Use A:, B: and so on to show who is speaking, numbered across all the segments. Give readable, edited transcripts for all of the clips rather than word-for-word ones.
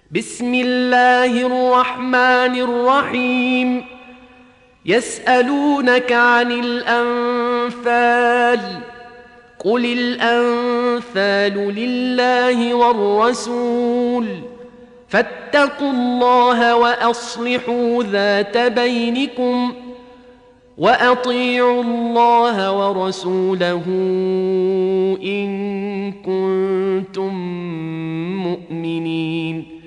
A: بسم الله الرحمن الرحيم. يسألونك عن الأنفال، قل الأنفال لله والرسول، فاتقوا الله وأصلحوا ذات بينكم، وأطيعوا الله ورسوله إن كنتم مؤمنين.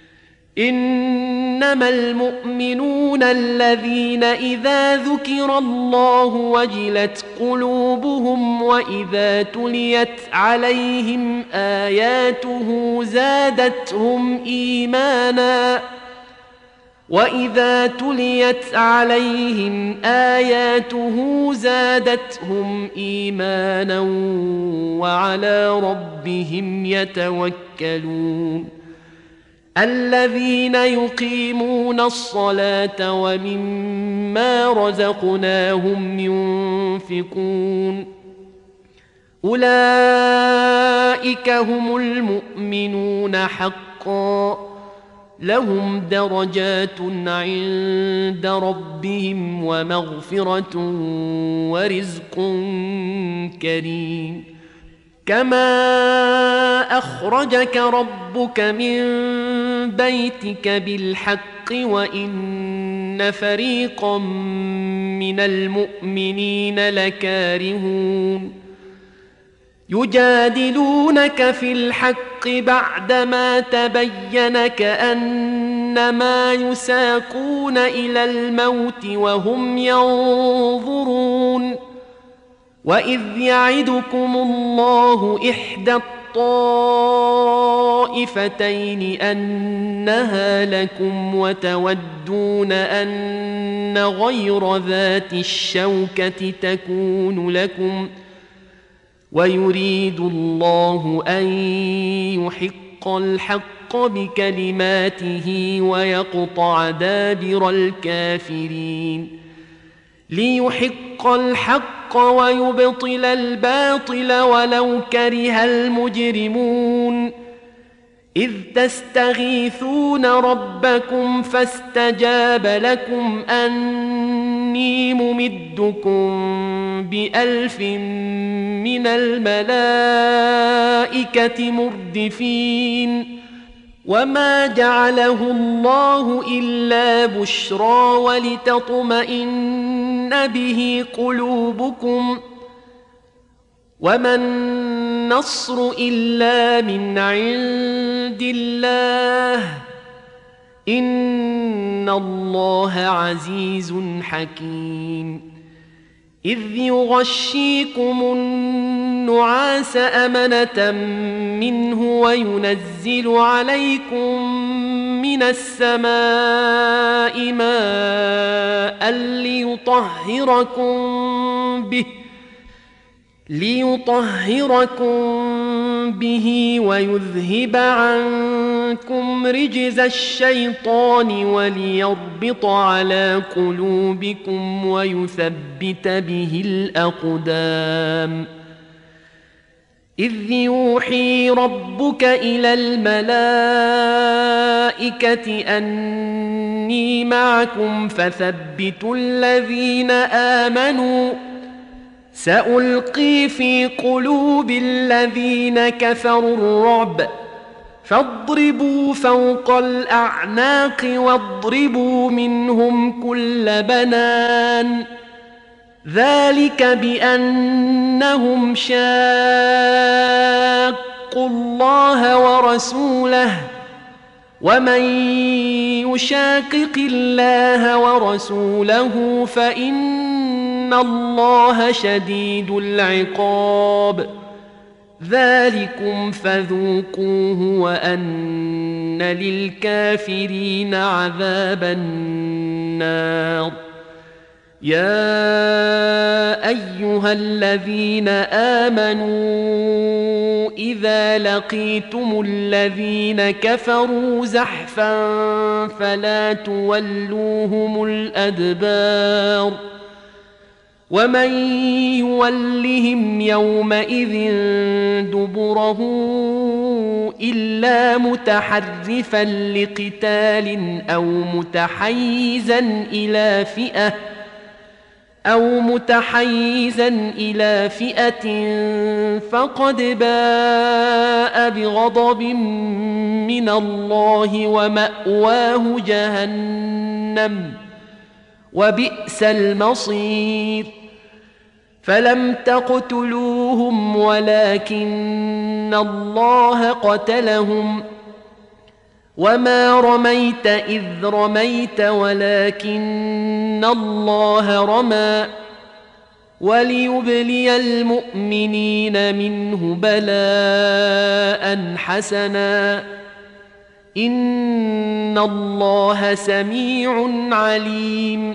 A: إنما المؤمنون الذين إذا ذكر الله وجلت قلوبهم وإذا تليت عليهم آياته زادتهم إيمانا وعلى ربهم يتوكلون. الذين يقيمون الصلاة ومما رزقناهم ينفقون، أولئك هم المؤمنون حقا، لهم درجات عند ربهم ومغفرة ورزق كريم. كما أخرجك ربك من بيتك بالحق وإن فريقا من المؤمنين لكارهون، يجادلونك في الحق بعدما تبين كأنما يساقون إلى الموت وهم ينظرون. وإذ يعدكم الله إحدى الطائفتين أنها لكم وتودون أن غير ذات الشوكة تكون لكم، ويريد الله أن يحق الحق بكلماته ويقطع دابر الكافرين، ليحق الحق ويبطل الباطل ولو كره المجرمون. إذ تستغيثون ربكم فاستجاب لكم أني ممدكم ب1000 من الملائكة مردفين. وما جعله الله إلا بشرى ولتطمئن به قلوبكم، وما النصر إلا من عند الله، إن الله عزيز حكيم. إذ يغشيكم النعاس أمنة منه وينزل عليكم من السماء ماء ليطهركم به ويذهب عنكم رجز الشيطان وليربط على قلوبكم ويثبت به الأقدام. إذ يوحي ربك إلى الملائكة أني معكم فثبتوا الذين آمنوا، سألقي في قلوب الذين كفروا الرعب، فاضربوا فوق الأعناق واضربوا منهم كل بنان. ذلك بأنهم شاقوا الله ورسوله، ومن يشاقق الله ورسوله فإن الله شديد العقاب. ذلكم فذوقوه وأن للكافرين عذاب النار. يا أيها الذين آمنوا إذا لقيتم الذين كفروا زحفا فلا تولوهم الأدبار، ومن يولهم يومئذ دبره إلا متحرفا لقتال أو متحيزا إلى فئة فقد باء بغضب من الله ومأواه جهنم وبئس المصير فلم تقتلوهم ولكن الله قتلهم وما رميت إذ رميت ولكن الله رمى وليبلي المؤمنين منه بلاء حسنا إن الله سميع عليم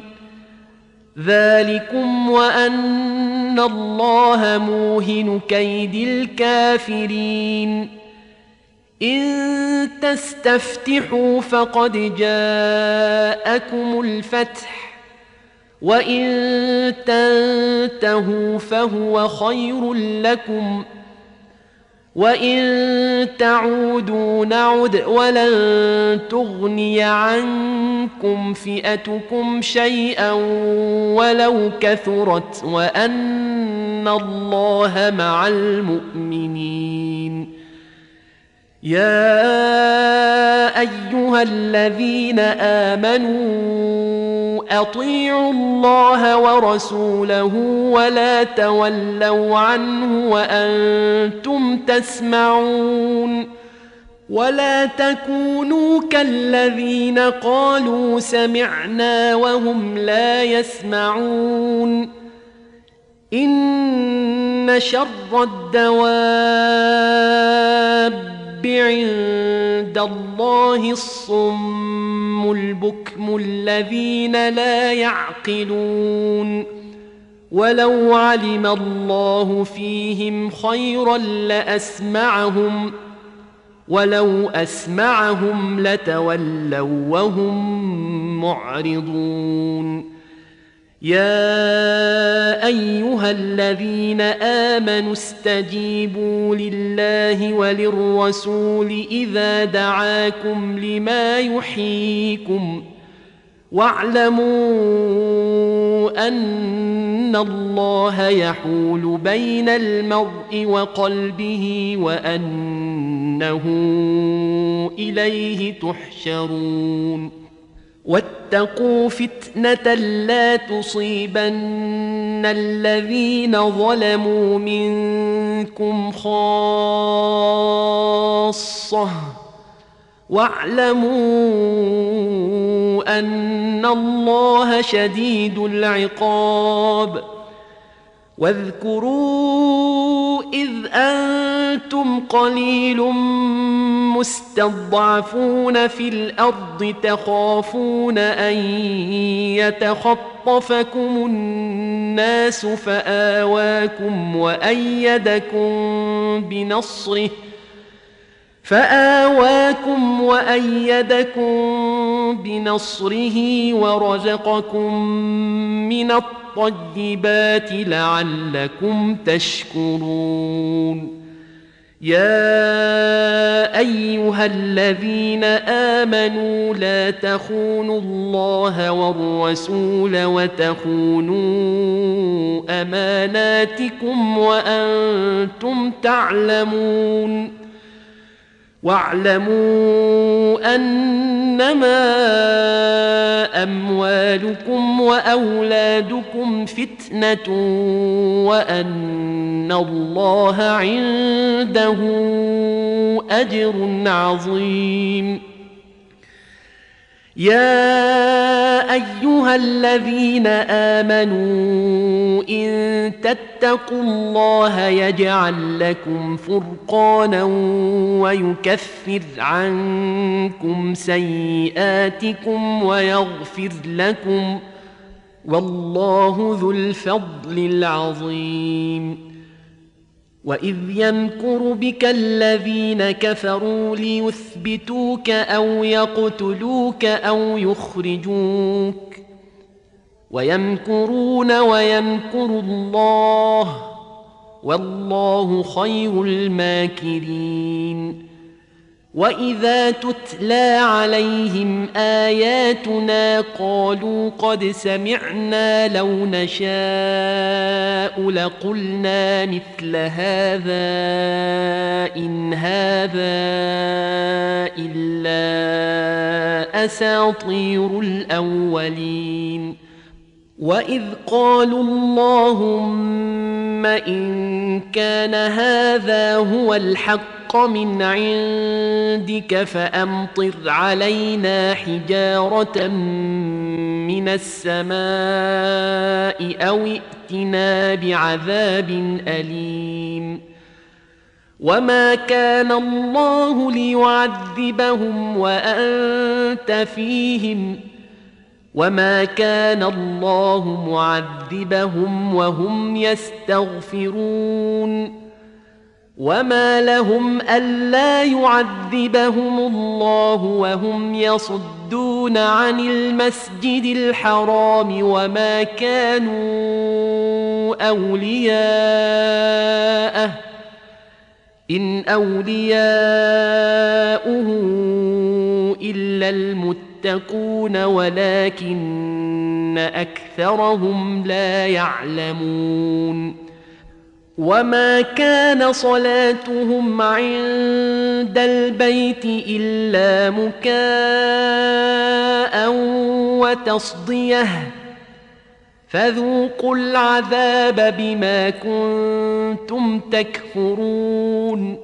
A: ذلكم وأن الله موهن كيد الكافرين إن تستفتحوا فقد جاءكم الفتح وإن تنتهوا فهو خير لكم وإن تعودوا نعد ولن تغني عنكم فئتكم شيئا ولو كثرت وأن الله مع المؤمنين يا أيها الذين آمنوا أطيعوا الله ورسوله ولا تولوا عنه وأنتم تسمعون ولا تكونوا كالذين قالوا سمعنا وهم لا يسمعون إن شر الدواب عند الله الصم البكم الذين لا يعقلون ولو علم الله فيهم خيرا لأسمعهم ولو أسمعهم لتولوا وهم معرضون يا أيها الذين آمنوا استجيبوا لله وللرسول إذا دعاكم لما يحييكم واعلموا أن الله يحول بين المرء وقلبه وأنه إليه تحشرون واتقوا فتنة لا تصيبن الذين ظلموا منكم خاصة واعلموا أن الله شديد العقاب واذكروا إذ أنتم قليل مستضعفون في الأرض تخافون أن يتخطفكم الناس فآواكم وأيدكم بنصره ورزقكم من الطيبات لعلكم تشكرون يا أيها الذين آمنوا لا تخونوا الله والرسول وتخونوا أماناتكم وأنتم تعلمون واعلموا أنما أموالكم وأولادكم فتنة وأن الله عنده أجر عظيم يا أيها الذين آمنوا إن تتقوا الله يجعل لكم فرقانا ويكفر عنكم سيئاتكم ويغفر لكم والله ذو الفضل العظيم وإذ يمكر بك الذين كفروا ليثبتوك أو يقتلوك أو يخرجوك ويمكرون ويمكر الله والله خير الماكرين وإذا تتلى عليهم آياتنا قالوا قد سمعنا لو نشاء لقلنا مثل هذا إن هذا إلا أساطير الأولين وإذ قالوا اللهم إن كان هذا هو الحق من عندك فأمطر علينا حجارة من السماء أو ائتنا بعذاب أليم وما كان الله ليعذبهم وأنت فيهم وما كان الله معذبهم وهم يستغفرون وما لهم ألا يعذبهم الله وهم يصدون عن المسجد الحرام وما كانوا أولياءه إن أولياؤه إلا المتقون ولكن أكثرهم لا يعلمون وما كان صلاتهم عند البيت إلا مكاء وتصديه فذوقوا العذاب بما كنتم تكفرون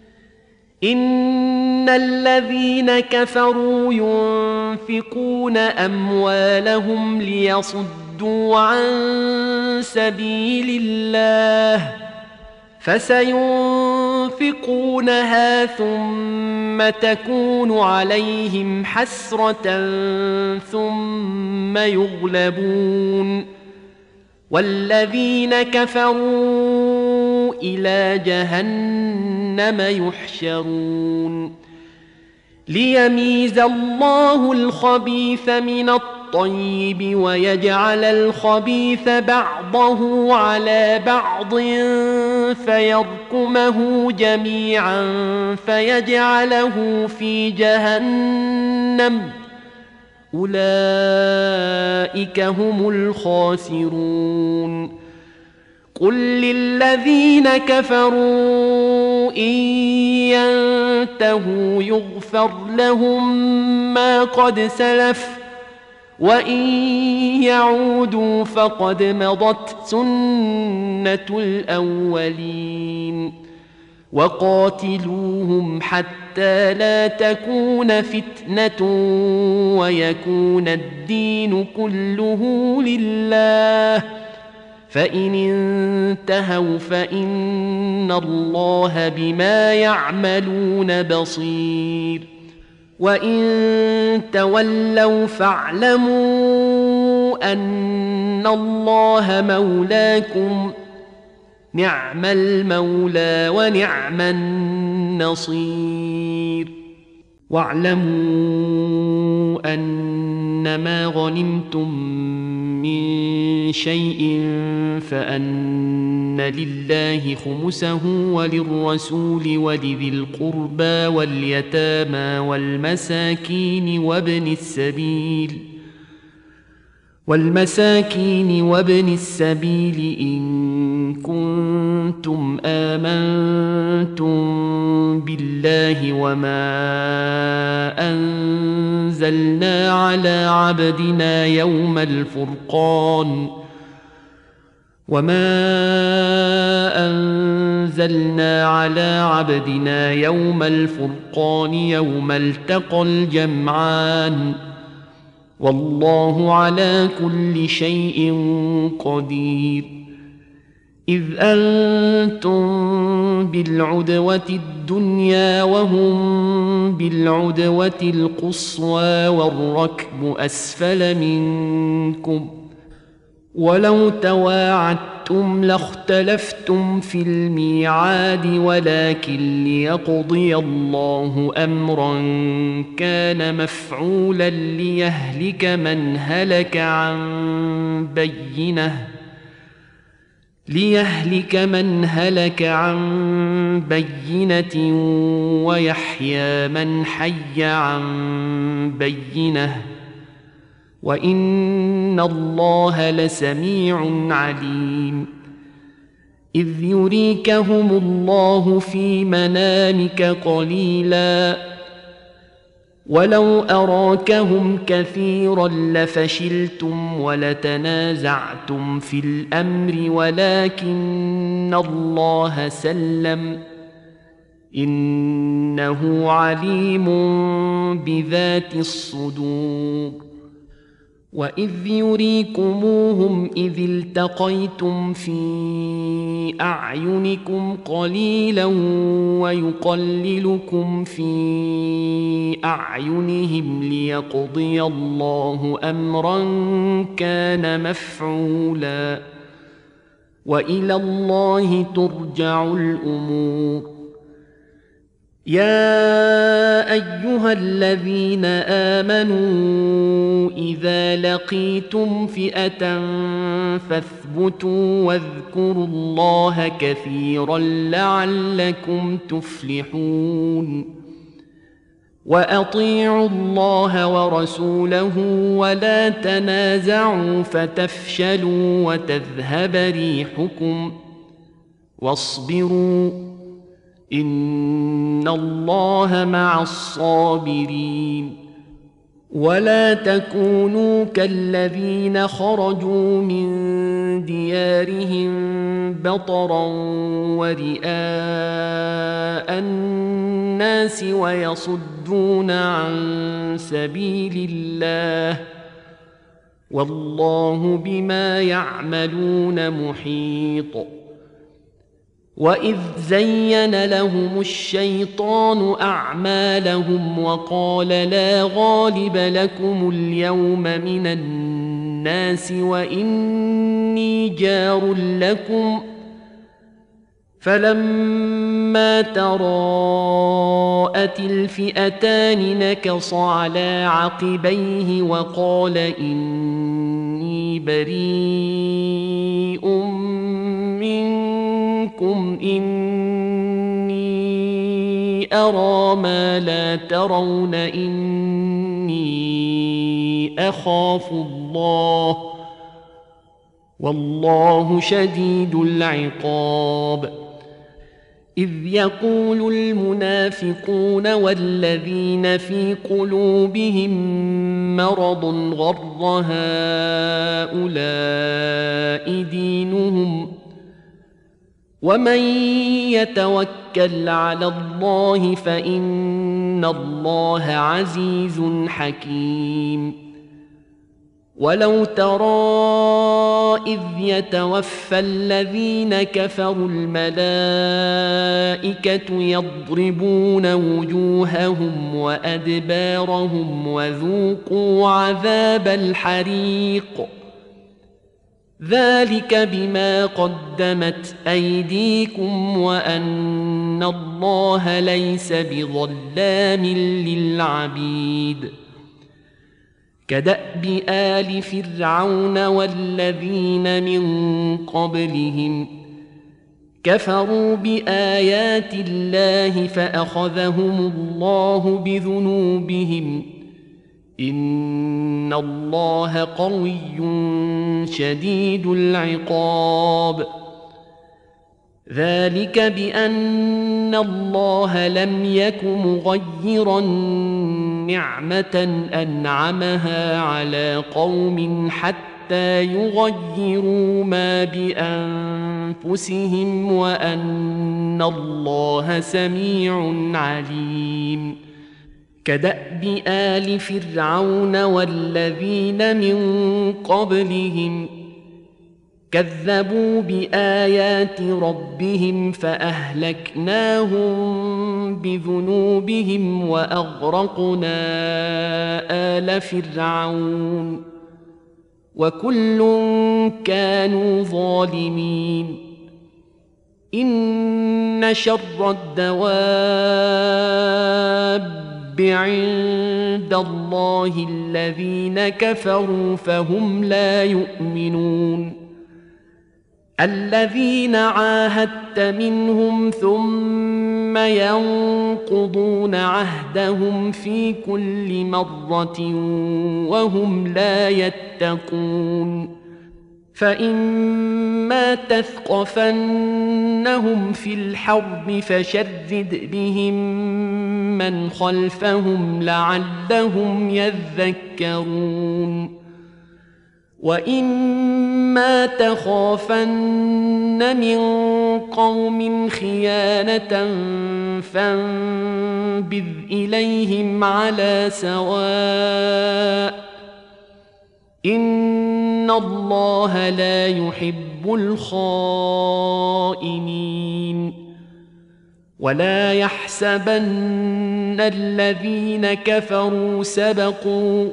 A: إن الذين كفروا ينفقون أموالهم ليصدوا عن سبيل الله فسينفقونها ثم تكون عليهم حسرة ثم يغلبون والذين كفروا إلى جهنم يحشرون ليميز الله الخبيث من الطيب ويجعل الخبيث بعضه على بعض فيركمه جميعا فيجعله في جهنم أولئك هم الخاسرون قل للذين كفروا إن ينتهوا يغفر لهم ما قد سلف وإن يعودوا فقد مضت سنة الأولين وقاتلوهم حتى لا تكون فتنة ويكون الدين كله لله فإن انتهوا فإن الله بما يعملون بصير وإن تولوا فاعلموا أن الله مولاكم نعم المولى ونعم النصير واعلموا أنما غنمتم من شيء فأن لله خمسه وللرسول ولذي القربى واليتامى والمساكين وابن السبيل إن كنتم آمنتم بالله وما أنزلنا على عبدنا يوم الفرقان يوم التقى الجمعان والله على كل شيء قدير إذ أنتم بالعدوة الدنيا وهم بالعدوة القصوى والركب أسفل منكم ولو تواعدتم لاختلفتم في الميعاد ولكن ليقضي الله أمرا كان مفعولا ليهلك من هلك عن بينة ويحيى من حي عن بينة وإن الله لسميع عليم إذ يريكهم الله في منامك قليلا ولو أراكهم كثيرا لفشلتم ولتنازعتم في الأمر ولكن الله سلم إنه عليم بذات الصدور وإذ يريكموهم إذ التقيتم في أعينكم قليلا ويقللكم في أعينهم ليقضي الله أمرا كان مفعولا وإلى الله ترجع الأمور يا أيها الذين آمنوا إذا لقيتم فئة فاثبتوا واذكروا الله كثيرا لعلكم تفلحون وأطيعوا الله ورسوله ولا تنازعوا فتفشلوا وتذهب ريحكم واصبروا إن الله مع الصابرين ولا تكونوا كالذين خرجوا من ديارهم بطرا ورئاء الناس ويصدون عن سبيل الله والله بما يعملون محيط وإذ زين لهم الشيطان أعمالهم وقال لا غالب لكم اليوم من الناس وإني جار لكم فلما تراءت الفئتان نكص على عقبيه وقال إني بريء منكم إني أرى ما لا ترون إني أخاف الله والله شديد العقاب إذ يقول المنافقون والذين في قلوبهم مرض غر هؤلاء دينهم ومن يتوكل على الله فإن الله عزيز حكيم ولو ترى إذ يتوفى الذين كفروا الملائكة يضربون وجوههم وأدبارهم وذوقوا عذاب الحريق ذلك بما قدمت أيديكم وأن الله ليس بظلام للعبيد كدأب آل فرعون والذين من قبلهم كفروا بآيات الله فأخذهم الله بذنوبهم إن الله قوي شديد العقاب ذلك بأن الله لم يك مغيرا نعمة أنعمها على قوم حتى يغيروا ما بأنفسهم وأن الله سميع عليم كدأب آل فرعون والذين من قبلهم كذبوا بآيات ربهم فأهلكناهم بذنوبهم وأغرقنا آل فرعون وكل كانوا ظالمين إن شر الدواب عند الله الذين كفروا فهم لا يؤمنون الذين عاهدت منهم ثم ينقضون عهدهم في كل مرة وهم لا يتقون فإما تثقفنهم في الحرب فشرد بهم من خلفهم لعلهم يذكرون وإما تخافن من قوم خيانة فانبذ إليهم على سواء إن الله لا يحب الخائنين ولا يحسبن الذين كفروا سبقوا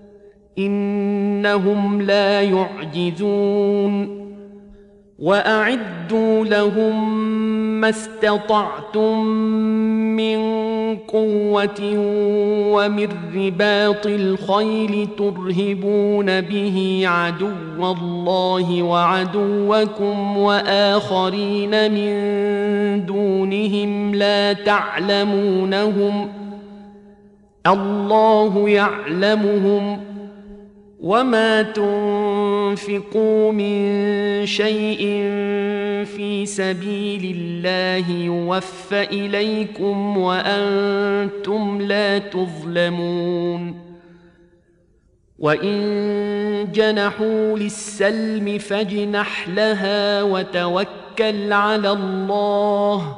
A: إنهم لا يعجزون وأعدوا لهم ما استطعتم من قوة ومن رباط الخيل ترهبون به عدو الله وعدوكم وآخرين من دونهم لا تعلمونهم الله يعلمهم وما تنفقوا من شيء في سبيل الله يوفى إليكم وأنتم لا تظلمون وإن جنحوا للسلم فاجنح لها وتوكل على الله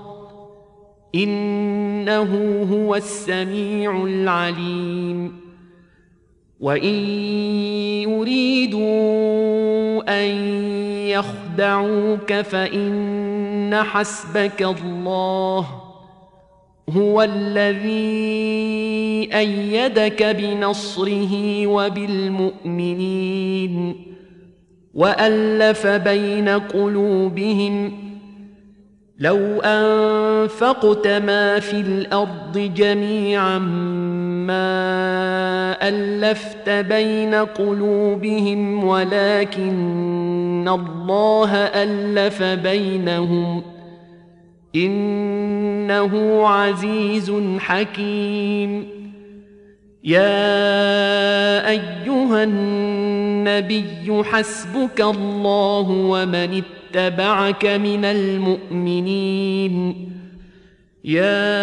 A: إنه هو السميع العليم وإن يريدوا أن يخدعوك فإن حسبك الله هو الذي أيدك بنصره وبالمؤمنين وألف بين قلوبهم لو أنفقت ما في الأرض جميعا ما ألفت بين قلوبهم ولكن الله ألف بينهم إنه عزيز حكيم يا أيها النبي حسبك الله ومن اتبعك من المؤمنين يا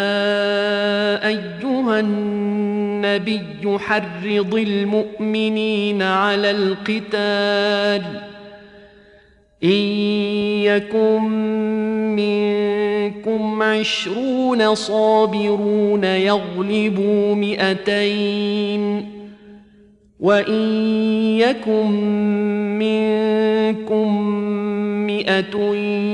A: أيها النبي حرض المؤمنين على القتال إن يكن منكم 20 صابرون يغلبوا 200 وإن يكن منكم 100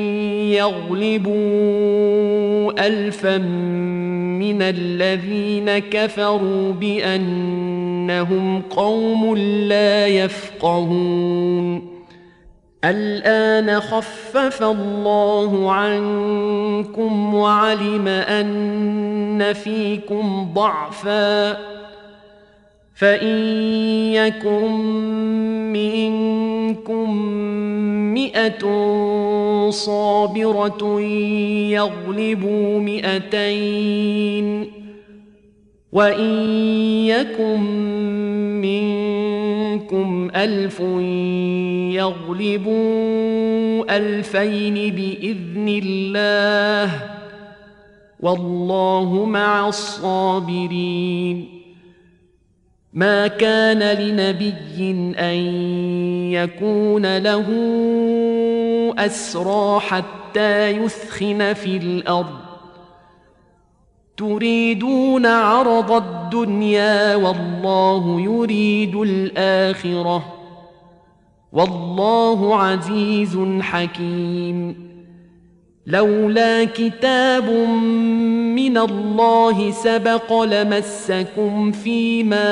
A: يغلبوا 1000 من الذين كفروا بأنهم قوم لا يفقهون الآن خفف الله عنكم وعلم أن فيكم ضعفا فإن يكن منكم 100 صابرة يغلبوا 200 وإن يكن منكم 1000 يغلبوا 2000 بإذن الله والله مع الصابرين ما كان لنبي أن يكون له أسرى حتى يثخن في الأرض تريدون عرض الدنيا والله يريد الآخرة والله عزيز حكيم لولا كتاب من الله سبق لمسكم فيما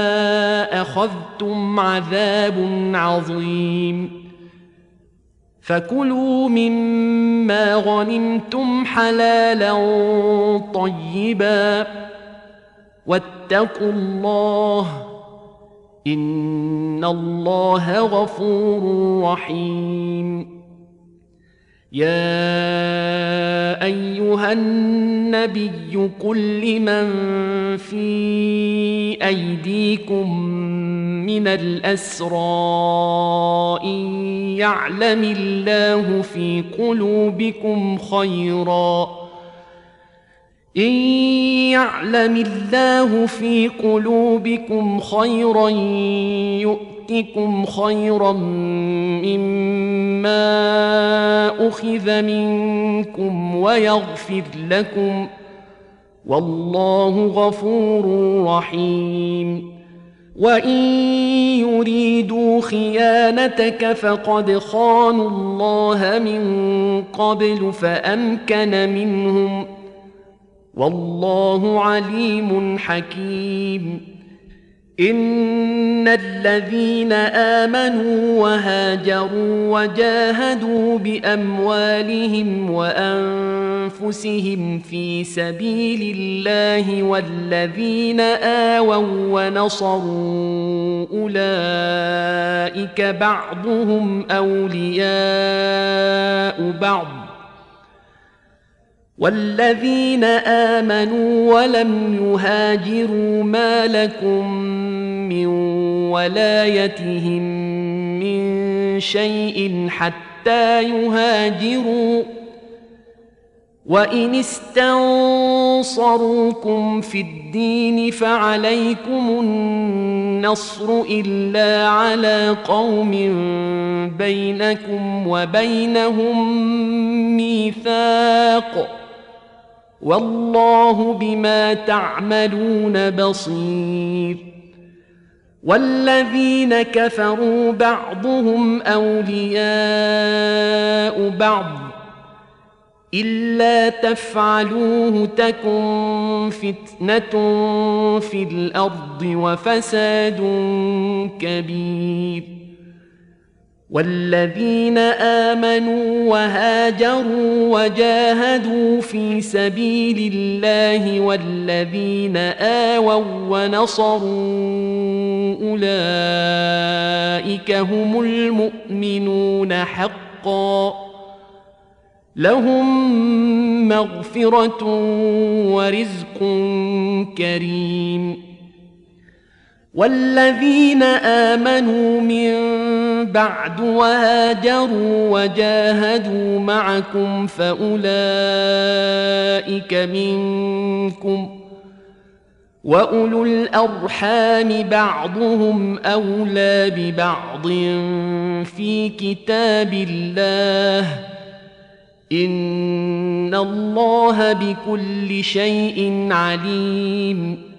A: أخذتم عذاب عظيم فكلوا مما غنمتم حلالا طيبا واتقوا الله إن الله غفور رحيم يا أيها النبي قل لمن في أيديكم من الأسرى إن يعلم الله في قلوبكم خيرا يؤتكم خيرا مما أخذ منكم ويغفر لكم والله غفور رحيم وإن يريدوا خيانتك فقد خانوا الله من قبل فأمكن منهم والله عليم حكيم إن الذين آمنوا وهاجروا وجاهدوا بأموالهم وأنفسهم في سبيل الله والذين آووا ونصروا أولئك بعضهم أولياء بعض والذين آمنوا ولم يهاجروا ما لكم من ولايتهم من شيء حتى يهاجروا وإن استنصروكم في الدين فعليكم النصر إلا على قوم بينكم وبينهم ميثاق والله بما تعملون بصير والذين كفروا بعضهم أولياء بعض إلا تفعلوه تكن فتنة في الأرض وفساد كبير والذين آمنوا وهاجروا وجاهدوا في سبيل الله والذين آووا ونصروا أولئك هم المؤمنون حقا لهم مغفرة ورزق كريم والذين آمنوا من بعد وهاجروا وجاهدوا معكم فأولئك منكم وأولو الأرحام بعضهم أولى ببعض في كتاب الله إن الله بكل شيء عليم